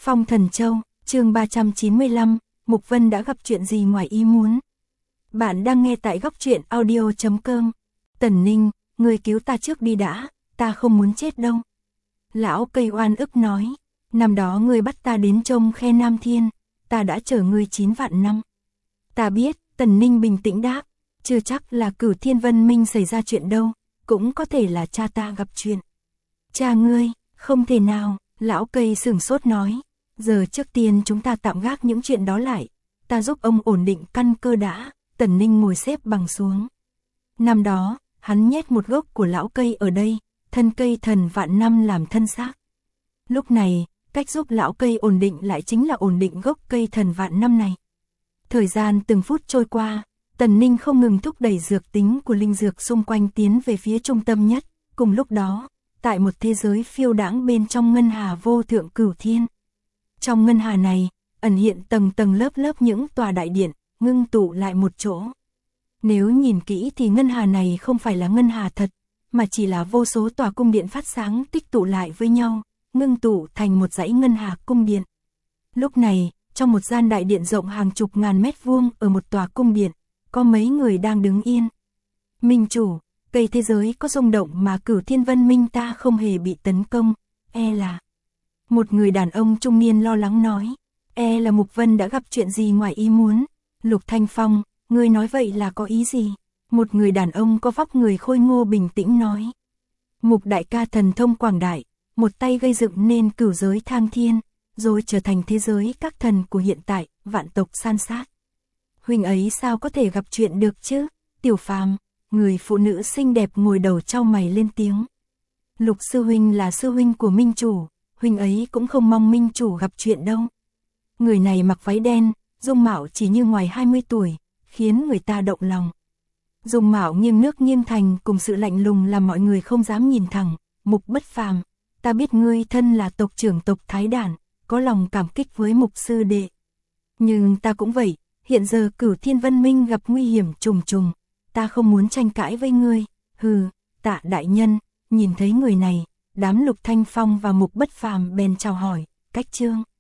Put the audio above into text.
Phong Thần Châu, chương 395, Mục Vân đã gặp chuyện gì ngoài ý muốn? Bạn đang nghe tại góc truyện audio.com. Tần Ninh, người cứu ta trước đi đã, ta không muốn chết đâu. Lão cây oan ức nói, năm đó ngươi bắt ta đến trông khe Nam Thiên, ta đã chở ngươi 9 vạn năm. Ta biết, Tần Ninh bình tĩnh đáp, chưa chắc là Cửu Thiên Vân Minh xảy ra chuyện đâu, cũng có thể là cha ta gặp chuyện. Cha ngươi, không thể nào, lão cây sửng sốt nói, giờ trước tiên chúng ta tạm gác những chuyện đó lại, ta giúp ông ổn định căn cơ đã. Tần Ninh ngồi xếp bằng xuống. Năm đó, hắn nhét một gốc của lão cây ở đây, thân cây thần vạn năm làm thân xác. Lúc này, cách giúp lão cây ổn định lại chính là ổn định gốc cây thần vạn năm này. Thời gian từng phút trôi qua, Tần Ninh không ngừng thúc đẩy dược tính của linh dược xung quanh tiến về phía trung tâm nhất. Cùng lúc đó, tại một thế giới phiêu đãng bên trong ngân hà vô thượng cửu thiên. Trong ngân hà này, ẩn hiện tầng tầng lớp lớp những tòa đại điện, ngưng tụ lại một chỗ. Nếu nhìn kỹ thì ngân hà này không phải là ngân hà thật, mà chỉ là vô số tòa cung điện phát sáng tích tụ lại với nhau, ngưng tụ thành một dãy ngân hà cung điện. Lúc này, trong một gian đại điện rộng hàng chục ngàn mét vuông ở một tòa cung điện, có mấy người đang đứng yên. Minh chủ, cây thế giới có rung động mà Cửu Thiên Vân Minh ta không hề bị tấn công, e là... Một người đàn ông trung niên lo lắng nói, e là Mục Vân đã gặp chuyện gì ngoài ý muốn. Lục Thanh Phong, ngươi nói vậy là có ý gì? Một người đàn ông có vóc người khôi ngô bình tĩnh nói. Mục đại ca thần thông quảng đại, một tay gây dựng nên cửu giới thang thiên, rồi trở thành thế giới các thần của hiện tại, vạn tộc san sát. Huynh ấy sao có thể gặp chuyện được chứ? Tiểu Phàm, người phụ nữ xinh đẹp ngồi đầu chau mày lên tiếng. Lục sư huynh là sư huynh của Minh chủ, huynh ấy cũng không mong Minh chủ gặp chuyện đâu. Người này mặc váy đen, dung mạo chỉ như ngoài 20 tuổi, khiến người ta động lòng. Dung mạo nghiêng nước nghiêng thành cùng sự lạnh lùng làm mọi người không dám nhìn thẳng. Mục Bất Phàm, ta biết ngươi thân là tộc trưởng tộc Thái Đản, có lòng cảm kích với Mục sư đệ. Nhưng ta cũng vậy, hiện giờ Cửu Thiên Vân Minh gặp nguy hiểm trùng trùng, ta không muốn tranh cãi với ngươi. Hừ, Tạ đại nhân. Nhìn thấy người này, đám Lục Thanh Phong và Mục Bất Phàm bèn chào hỏi, cách trương.